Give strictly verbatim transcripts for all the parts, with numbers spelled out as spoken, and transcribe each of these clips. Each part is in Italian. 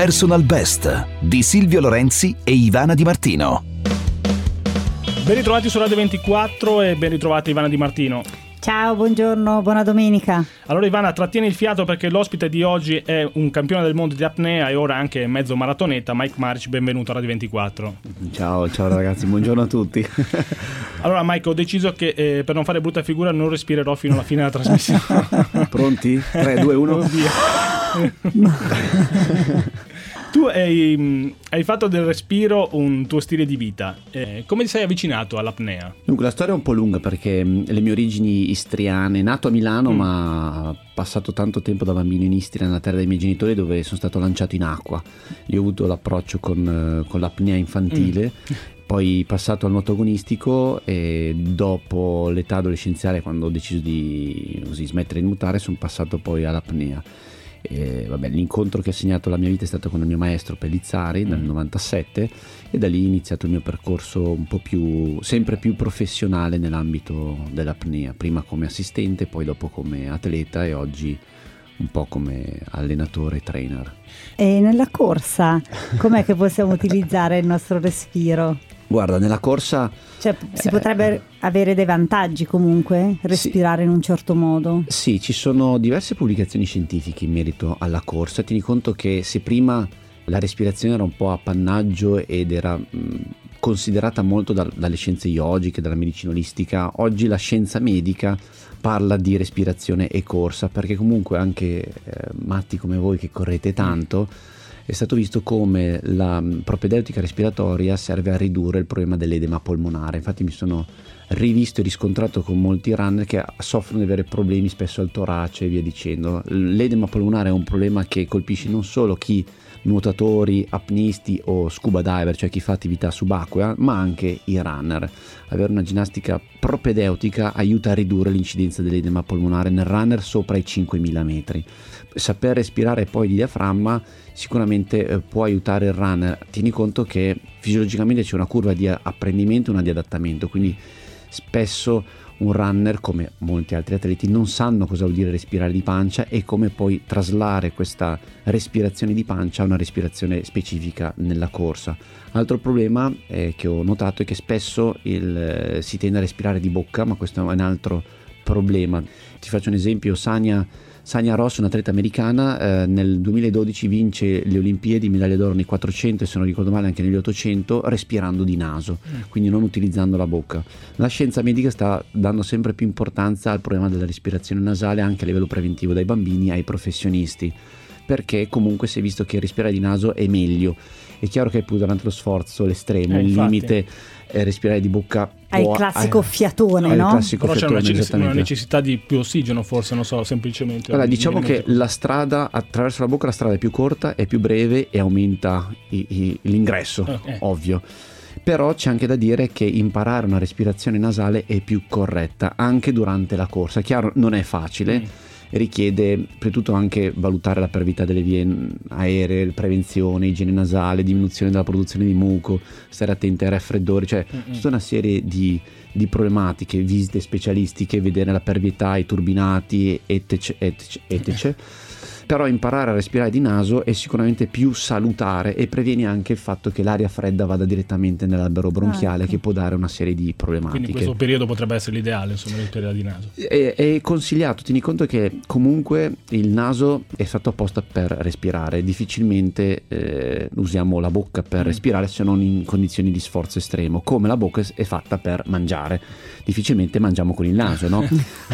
Personal Best di Silvio Lorenzi e Ivana Di Martino. Ben ritrovati su Radio ventiquattro e ben ritrovata Ivana Di Martino. Ciao, buongiorno, buona domenica. Allora Ivana, trattieni il fiato perché l'ospite di oggi è un campione del mondo di apnea e ora anche mezzo maratoneta, Mike Maric. Benvenuto a Radio ventiquattro. Ciao, ciao ragazzi, buongiorno a tutti. Allora Mike, ho deciso che eh, per non fare brutta figura non respirerò fino alla fine della trasmissione. Pronti? tre, due, uno. Tu hai, hai fatto del respiro un tuo stile di vita. Eh, come ti sei avvicinato all'apnea? Dunque, la storia è un po' lunga perché le mie origini istriane, nato a Milano mm. ma passato tanto tempo da bambino in Istria, nella terra dei miei genitori, dove sono stato lanciato in acqua. Lì ho avuto l'approccio con, con l'apnea infantile. Mm. Poi passato al nuoto agonistico e dopo l'età adolescenziale, quando ho deciso di così, smettere di nuotare, sono passato poi all'apnea. E, vabbè, l'incontro che ha segnato la mia vita è stato con il mio maestro Pellizzari nel novantasette e da lì è iniziato il mio percorso un po' più, sempre più professionale nell'ambito dell'apnea, prima come assistente, poi dopo come atleta e oggi un po' come allenatore e trainer. E nella corsa com'è che possiamo utilizzare il nostro respiro? Guarda, nella corsa cioè, si eh, potrebbe avere dei vantaggi comunque, respirare sì, in un certo modo? Sì, ci sono diverse pubblicazioni scientifiche in merito alla corsa. Tieni conto che se prima la respirazione era un po' appannaggio ed era mh, considerata molto da, dalle scienze yogiche, dalla medicina olistica, oggi la scienza medica parla di respirazione e corsa, perché comunque anche eh, matti come voi che correte tanto, è stato visto come la propedeutica respiratoria serve a ridurre il problema dell'edema polmonare. Infatti mi sono rivisto e riscontrato con molti runner che soffrono di avere problemi spesso al torace e via dicendo. L'edema polmonare è un problema che colpisce non solo chi nuotatori, apnisti o scuba diver, cioè chi fa attività subacquea, ma anche i runner. Avere una ginnastica propedeutica aiuta a ridurre l'incidenza dell'edema polmonare nel runner sopra i cinquemila metri. Saper respirare poi di diaframma sicuramente eh, può aiutare il runner. Tieni conto che fisiologicamente c'è una curva di apprendimento e una di adattamento, quindi spesso un runner, come molti altri atleti, non sanno cosa vuol dire respirare di pancia e come poi traslare questa respirazione di pancia a una respirazione specifica nella corsa. Altro problema eh, che ho notato è che spesso il, eh, si tende a respirare di bocca, ma questo è un altro problema. Ti faccio un esempio: Sania Sania Ross, un'atleta americana, eh, nel duemiladodici vince le Olimpiadi, medaglia d'oro nei quattrocento e se non ricordo male anche negli ottocento, respirando di naso, mm. quindi non utilizzando la bocca. La scienza medica sta dando sempre più importanza al problema della respirazione nasale anche a livello preventivo, dai bambini ai professionisti, perché comunque si è visto che respirare di naso è meglio. È chiaro che poi durante lo sforzo, l'estremo, eh, il limite, eh, respirare di bocca hai il classico fiatone, hai no? Il classico Però fiatone, c'è una, necess- una esattamente. necessità di più ossigeno, forse, non so, semplicemente. Allora, diciamo che la strada attraverso la bocca, la strada è più corta, è più breve e aumenta i, i, l'ingresso, okay. Ovvio. Però c'è anche da dire che imparare una respirazione nasale è più corretta anche durante la corsa. Chiaro, non è facile. Mm. Richiede prima di tutto anche valutare la pervità delle vie aeree, prevenzione, igiene nasale, diminuzione della produzione di muco, stare attenti ai raffreddori, cioè mm-hmm. tutta una serie di, di problematiche, visite specialistiche, vedere la pervietà, i turbinati, etc, etc, etc. Però imparare a respirare di naso è sicuramente più salutare e previene anche il fatto che l'aria fredda vada direttamente nell'albero bronchiale, ah, ecco. che può dare una serie di problematiche. Quindi questo periodo potrebbe essere l'ideale, insomma, respirare di naso. È, è consigliato, tieni conto che comunque il naso è fatto apposta per respirare, difficilmente eh, usiamo la bocca per mm. respirare se non in condizioni di sforzo estremo, come la bocca è fatta per mangiare, difficilmente mangiamo con il naso, no?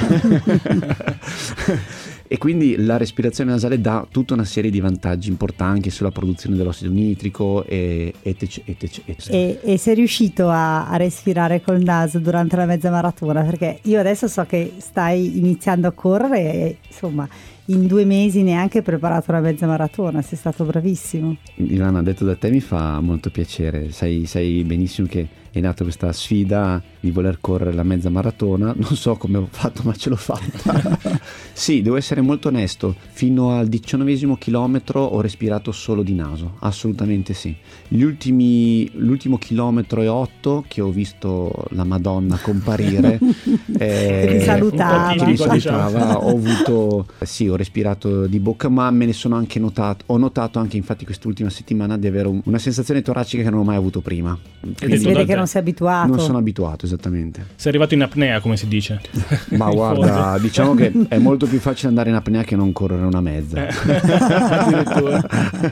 E quindi la respirazione nasale dà tutta una serie di vantaggi importanti sulla produzione dell'ossido nitrico e etc, etc, etc. E, e sei riuscito a, a respirare col naso durante la mezza maratona? Perché io adesso so che stai iniziando a correre e insomma in due mesi neanche hai preparato la mezza maratona, sei stato bravissimo. Ivana, detto da te mi fa molto piacere, sai, sai benissimo che è nata questa sfida di voler correre la mezza maratona. Non so come ho fatto, ma ce l'ho fatta. Sì, devo essere molto onesto, fino al diciannovesimo chilometro ho respirato solo di naso, assolutamente sì. Gli ultimi, l'ultimo chilometro e otto che ho visto la Madonna comparire, eh, che ti salutava, che mi salutava, ho avuto, sì, ho respirato di bocca, ma me ne sono anche notato, ho notato anche infatti quest'ultima settimana di avere un, una sensazione toracica che non ho mai avuto prima. Quindi si vede che non sei abituato. Non sono abituato, esettamente. Sei arrivato in apnea, come si dice. Ma guarda, diciamo che è molto più facile andare in apnea che non correre una mezza. Addirittura.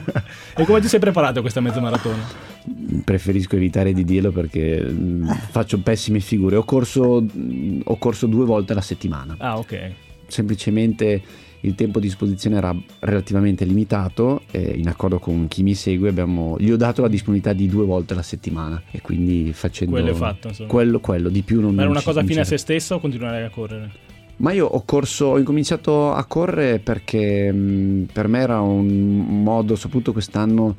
E come ti sei preparato a questa mezza maratona? Preferisco evitare di dirlo perché mh, faccio pessime figure. Ho corso, mh, ho corso due volte alla settimana. Ah, ok. Semplicemente il tempo a disposizione era relativamente limitato e in accordo con chi mi segue abbiamo, gli ho dato la disponibilità di due volte alla settimana e quindi facendo quello è fatto, insomma. quello, quello di più non. Ma era una ci, cosa fine a c'era. se stesso o continuare a correre? Ma io ho corso, ho incominciato a correre perché mh, per me era un modo, soprattutto quest'anno,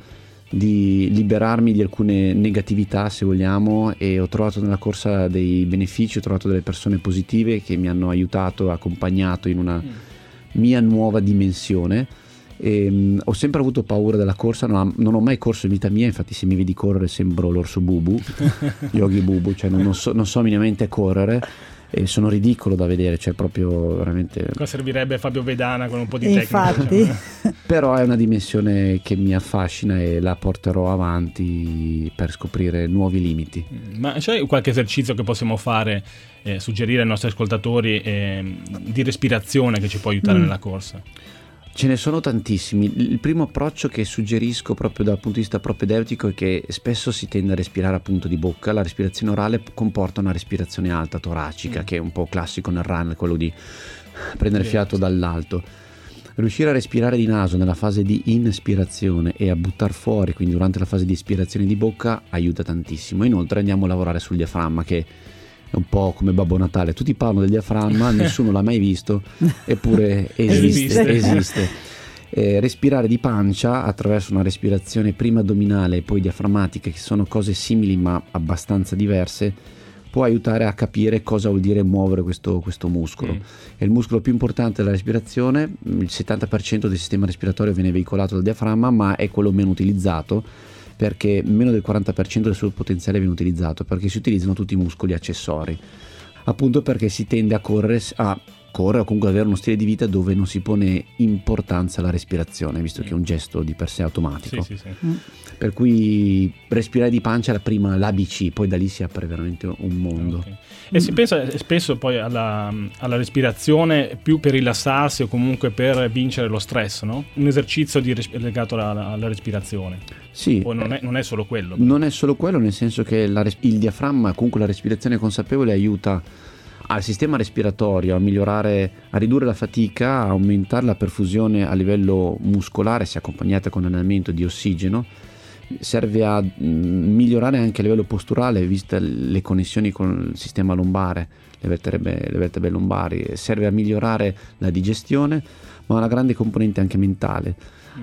di liberarmi di alcune negatività, se vogliamo, e ho trovato nella corsa dei benefici, ho trovato delle persone positive che mi hanno aiutato, accompagnato in una mm. mia nuova dimensione. E, mh, ho sempre avuto paura della corsa, non, non ho mai corso in vita mia, infatti se mi vedi correre sembro l'orso Bubu, Yogi Bubu, cioè non, non, so, non so minimamente correre. E sono ridicolo da vedere, cioè proprio veramente. Qua servirebbe Fabio Vedana con un po' di tecnica. Infatti. Diciamo. Però è una dimensione che mi affascina e la porterò avanti per scoprire nuovi limiti. Ma c'è qualche esercizio che possiamo fare, eh, suggerire ai nostri ascoltatori eh, di respirazione che ci può aiutare mm. nella corsa? Ce ne sono tantissimi. Il primo approccio che suggerisco proprio dal punto di vista propedeutico è che spesso si tende a respirare appunto di bocca. La respirazione orale comporta una respirazione alta toracica, mm. che è un po' classico nel runner, quello di prendere sì, fiato sì. dall'alto. Riuscire a respirare di naso nella fase di inspirazione e a buttare fuori, quindi durante la fase di espirazione di bocca, aiuta tantissimo. Inoltre andiamo a lavorare sul diaframma, che è un po' come Babbo Natale, tutti parlano del diaframma, nessuno l'ha mai visto, eppure esiste, esiste. esiste. Eh, respirare di pancia attraverso una respirazione prima addominale e poi diaframmatica, che sono cose simili ma abbastanza diverse, può aiutare a capire cosa vuol dire muovere questo, questo muscolo. Mm. È il muscolo più importante della respirazione, il settanta per cento del sistema respiratorio viene veicolato dal diaframma, ma è quello meno utilizzato, perché meno del quaranta per cento del suo potenziale viene utilizzato, perché si utilizzano tutti i muscoli accessori, appunto perché si tende a correre, a correre o comunque avere uno stile di vita dove non si pone importanza alla respirazione, visto che è un gesto di per sé automatico. Sì, sì, sì. Mm. Per cui respirare di pancia è la prima, l'A B C, poi da lì si apre veramente un mondo. Okay. E si pensa spesso poi alla, alla respirazione più per rilassarsi o comunque per vincere lo stress, no? Un esercizio di res- legato alla, alla respirazione. Sì. O non è, non è solo quello. Non è solo quello, nel senso che la res- il diaframma, comunque la respirazione consapevole, aiuta al sistema respiratorio a migliorare, a ridurre la fatica, a aumentare la perfusione a livello muscolare, se accompagnata con allenamento di ossigeno. Serve a mh, migliorare anche a livello posturale, viste le connessioni con il sistema lombare, le vertebre, le vertebre lombari. Serve a migliorare la digestione, ma ha una grande componente anche mentale.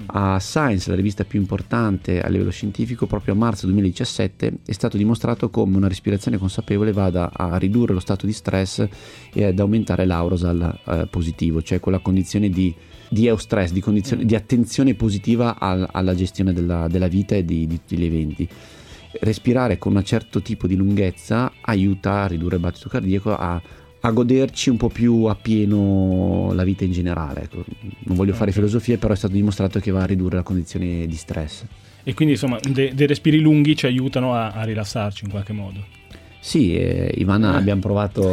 A Science, la rivista più importante a livello scientifico, proprio a marzo duemiladiciassette è stato dimostrato come una respirazione consapevole vada a ridurre lo stato di stress e ad aumentare l'arousal eh, positivo, cioè quella condizione di di eustress, di, condizione, di attenzione positiva al, alla gestione della, della vita e di, di tutti gli eventi. Respirare con un certo tipo di lunghezza aiuta a ridurre il battito cardiaco, a, a goderci un po' più a pieno la vita in generale. Ecco, non voglio fare filosofie, però è stato dimostrato che va a ridurre la condizione di stress. E quindi insomma dei de respiri lunghi ci aiutano a, a rilassarci in qualche modo. Sì, eh, Ivana, eh. abbiamo provato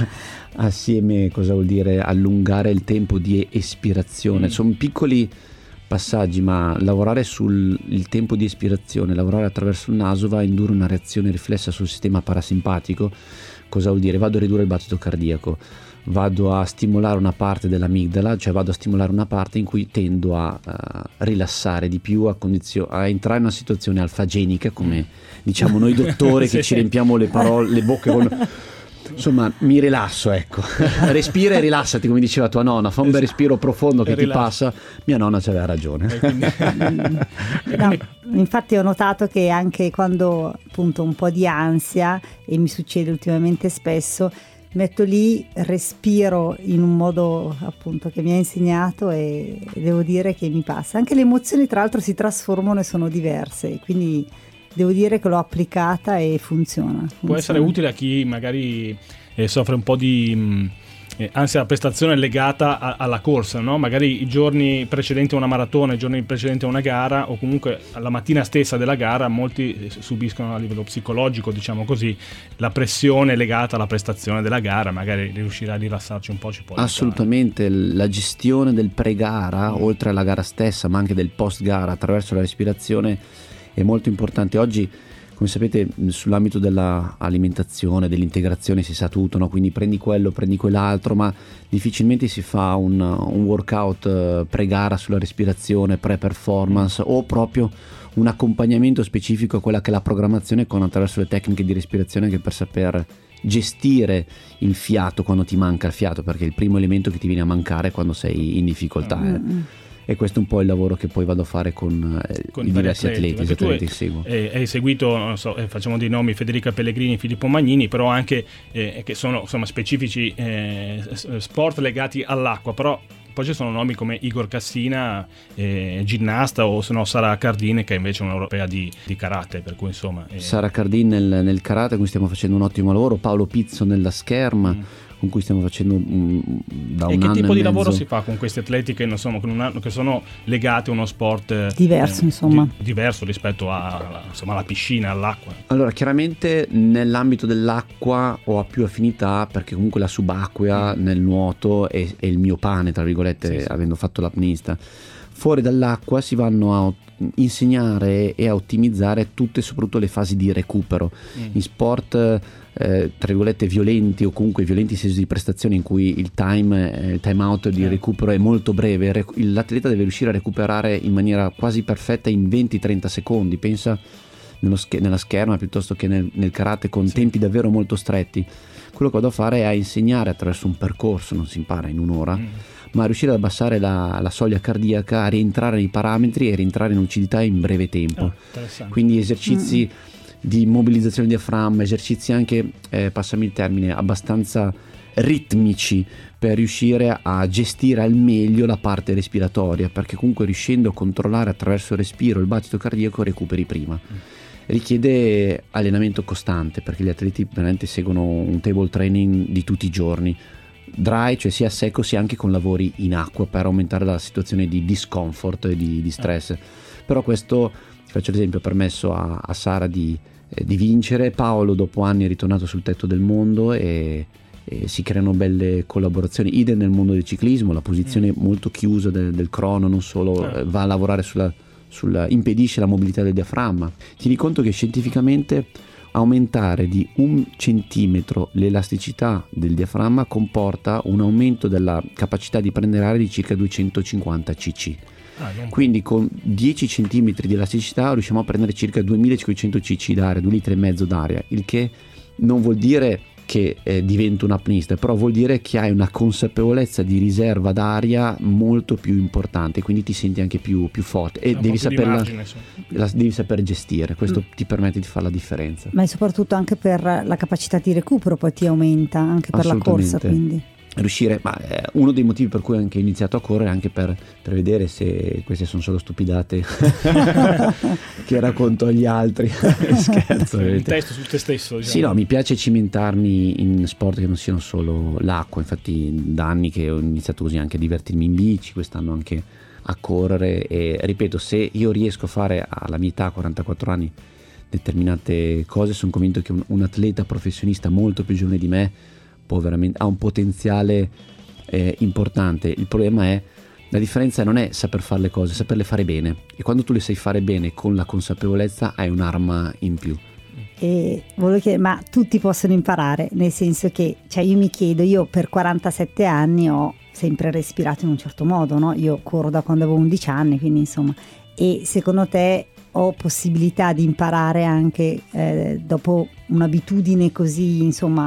assieme cosa vuol dire allungare il tempo di espirazione. Mm. Sono piccoli passaggi, ma lavorare sul il tempo di espirazione, lavorare attraverso il naso va a indurre una reazione riflessa sul sistema parasimpatico. Cosa vuol dire? Vado a ridurre il battito cardiaco, vado a stimolare una parte dell'amigdala, cioè vado a stimolare una parte in cui tendo a uh, rilassare di più, a, condizio- a entrare in una situazione alfagenica, come diciamo noi dottori, che sì, ci riempiamo le parole, le bocche con insomma mi rilasso, ecco. Respira e rilassati, come diceva tua nonna, fa un bel respiro profondo che ti passa. Mia nonna c'aveva ragione. No, infatti ho notato che anche quando appunto un po' di ansia, e mi succede ultimamente spesso, metto lì, respiro in un modo appunto che mi ha insegnato e devo dire che mi passa. Anche le emozioni tra l'altro si trasformano e sono diverse, quindi devo dire che l'ho applicata e funziona, funziona. Può essere utile a chi magari eh, soffre un po' di mh, eh, ansia da prestazione legata a, alla corsa, no? Magari i giorni precedenti a una maratona, i giorni precedenti a una gara, o comunque alla mattina stessa della gara, molti subiscono a livello psicologico, diciamo così, la pressione legata alla prestazione della gara. Magari riuscire a rilassarci un po' ci può aiutare. Assolutamente, la gestione del pre-gara, mm. oltre alla gara stessa, ma anche del post-gara attraverso la respirazione è molto importante. Oggi, come sapete, sull'ambito dell'alimentazione, dell'integrazione si sa tutto, no? Quindi prendi quello, prendi quell'altro, ma difficilmente si fa un, un workout pre-gara sulla respirazione, pre-performance, o proprio un accompagnamento specifico a quella che è la programmazione con attraverso le tecniche di respirazione, anche per saper gestire il fiato quando ti manca il fiato, perché è il primo elemento che ti viene a mancare quando sei in difficoltà. Mm-hmm. eh. E questo è un po' il lavoro che poi vado a fare con, eh, con i diversi atleti, atleti, atleti che tu seguo. Hai, hai seguito, non so, eh, facciamo dei nomi: Federica Pellegrini, Filippo Magnini, però anche eh, che sono insomma specifici eh, sport legati all'acqua, però poi ci sono nomi come Igor Cassina, eh, ginnasta, o se no Sara Cardin, che è invece un'europea di, di karate, per cui insomma eh. Sara Cardin nel, nel karate, con cui stiamo facendo un ottimo lavoro, Paolo Pizzo nella scherma, mm. con cui stiamo facendo um, da un anno. E che tipo e di mezzo. lavoro si fa con questi atleti che, insomma, con una, che sono legati a uno sport diverso, eh, insomma, di, diverso rispetto a, insomma, alla piscina, all'acqua? Allora, chiaramente nell'ambito dell'acqua ho più affinità, perché comunque la subacquea mm. nel nuoto è, è il mio pane, tra virgolette, sì, sì. avendo fatto l'apnista. Fuori dall'acqua si vanno a insegnare e a ottimizzare tutte e soprattutto le fasi di recupero mm. in sport eh, tra virgolette violenti, o comunque violenti in senso di prestazione, in cui il time eh, il time out di recupero è molto breve. L'atleta deve riuscire a recuperare in maniera quasi perfetta in venti trenta secondi. Pensa nello sch- nella scherma piuttosto che nel, nel karate, con sì. tempi davvero molto stretti. Quello che vado a fare è a insegnare attraverso un percorso, non si impara in un'ora, mm. ma riuscire ad abbassare la, la soglia cardiaca, a rientrare nei parametri e rientrare in lucidità in breve tempo. Oh, quindi esercizi mm. di mobilizzazione diaframma, esercizi anche, eh, passami il termine, abbastanza ritmici, per riuscire a gestire al meglio la parte respiratoria, perché comunque riuscendo a controllare attraverso il respiro il battito cardiaco recuperi prima. Mm. Richiede allenamento costante, perché gli atleti veramente seguono un table training di tutti i giorni, dry, cioè sia a secco sia anche con lavori in acqua, per aumentare la situazione di discomfort e di, di stress. Eh. Però questo, faccio l'esempio, ha permesso a, a Sara di, eh, di vincere. Paolo dopo anni è ritornato sul tetto del mondo e, e si creano belle collaborazioni. Idem nel mondo del ciclismo, la posizione mm. molto chiusa del, del crono non solo eh. va a lavorare sulla, sulla impedisce la mobilità del diaframma. Tieni conto che scientificamente aumentare di un centimetro l'elasticità del diaframma comporta un aumento della capacità di prendere aria di circa duecentocinquanta cc. Ah, quindi con dieci centimetri di elasticità riusciamo a prendere circa duemilacinquecento cc d'aria, due litri e mezzo d'aria, il che non vuol dire che eh, divento un apnista, però vuol dire che hai una consapevolezza di riserva d'aria molto più importante, quindi ti senti anche più, più forte e devi saperla, la, devi saper gestire. Questo mm. ti permette di fare la differenza. Ma soprattutto anche per la capacità di recupero poi ti aumenta anche per la corsa, quindi riuscire, ma eh, uno dei motivi per cui ho anche iniziato a correre è anche per, per vedere se queste sono solo stupidate che racconto agli altri. Scherzo, il testo su te stesso, diciamo. Sì, no, mi piace cimentarmi in sport che non siano solo l'acqua. Infatti da anni che ho iniziato così anche a divertirmi in bici, quest'anno anche a correre, e ripeto, se io riesco a fare alla mia età, quarantaquattro anni, determinate cose, sono convinto che un, un atleta professionista molto più giovane di me può veramente, ha un potenziale eh, importante. Il problema è, la differenza non è saper fare le cose, saperle fare bene, e quando tu le sai fare bene con la consapevolezza hai un'arma in più. E volevo chiedere, ma tutti possono imparare, nel senso che, cioè io mi chiedo, io per quarantasette anni ho sempre respirato in un certo modo, no? Io corro da quando avevo undici anni, quindi insomma, e secondo te ho possibilità di imparare anche eh, dopo un'abitudine così, insomma,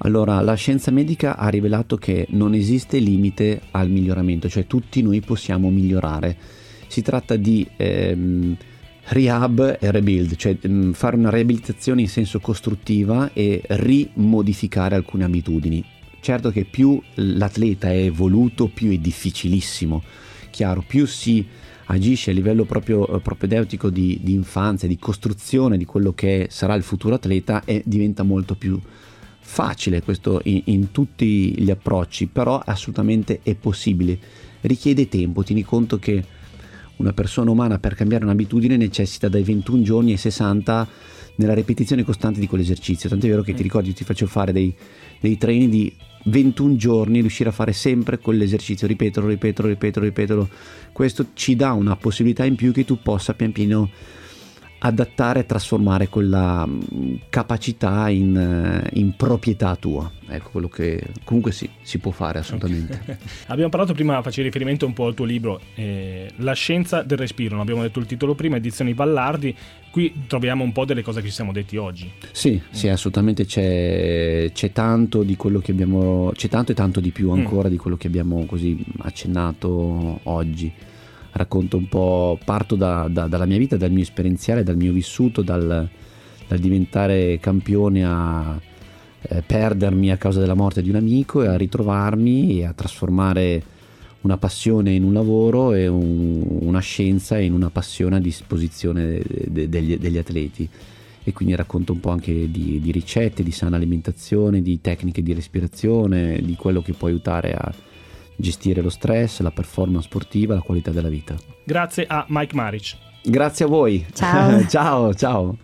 Allora, la scienza medica ha rivelato che non esiste limite al miglioramento, cioè tutti noi possiamo migliorare. Si tratta di ehm, rehab e rebuild, cioè mh, fare una riabilitazione in senso costruttiva e rimodificare alcune abitudini. Certo che più l'atleta è evoluto, più è difficilissimo. Chiaro, più si agisce a livello proprio propedeutico di, di infanzia, di costruzione di quello che sarà il futuro atleta, e diventa molto più facile questo in, in tutti gli approcci, però assolutamente è possibile. Richiede tempo, tieni conto che una persona umana per cambiare un'abitudine necessita dai ventuno giorni ai sessanta nella ripetizione costante di quell'esercizio. Tant'è vero che ti ricordi, io ti faccio fare dei, dei training di ventuno giorni, riuscire a fare sempre quell'esercizio, ripeterlo, ripeterlo, ripeterlo, ripeterlo. Questo ci dà una possibilità in più che tu possa pian piano adattare e trasformare quella capacità in, in proprietà tua. Ecco, quello che comunque sì, si può fare assolutamente. Okay. Abbiamo parlato prima, facevi riferimento un po' al tuo libro, eh, La scienza del respiro, non abbiamo detto il titolo prima, edizioni Vallardi. Qui troviamo un po' delle cose che ci siamo detti oggi. Sì, mm. sì, assolutamente c'è, c'è tanto di quello che abbiamo, c'è tanto e tanto di più ancora mm. di quello che abbiamo così accennato oggi. Racconto un po', parto da, da, dalla mia vita, dal mio esperienziale, dal mio vissuto, dal, dal diventare campione a eh, perdermi a causa della morte di un amico e a ritrovarmi e a trasformare una passione in un lavoro e un, una scienza in una passione a disposizione de, de, degli, degli atleti. E quindi racconto un po' anche di, di ricette, di sana alimentazione, di tecniche di respirazione, di quello che può aiutare a gestire lo stress, la performance sportiva, la qualità della vita. Grazie a Mike Maric. Grazie a voi. Ciao. Ciao, ciao.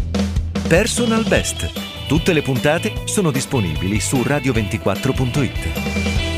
Personal Best. Tutte le puntate sono disponibili su radio ventiquattro punto it.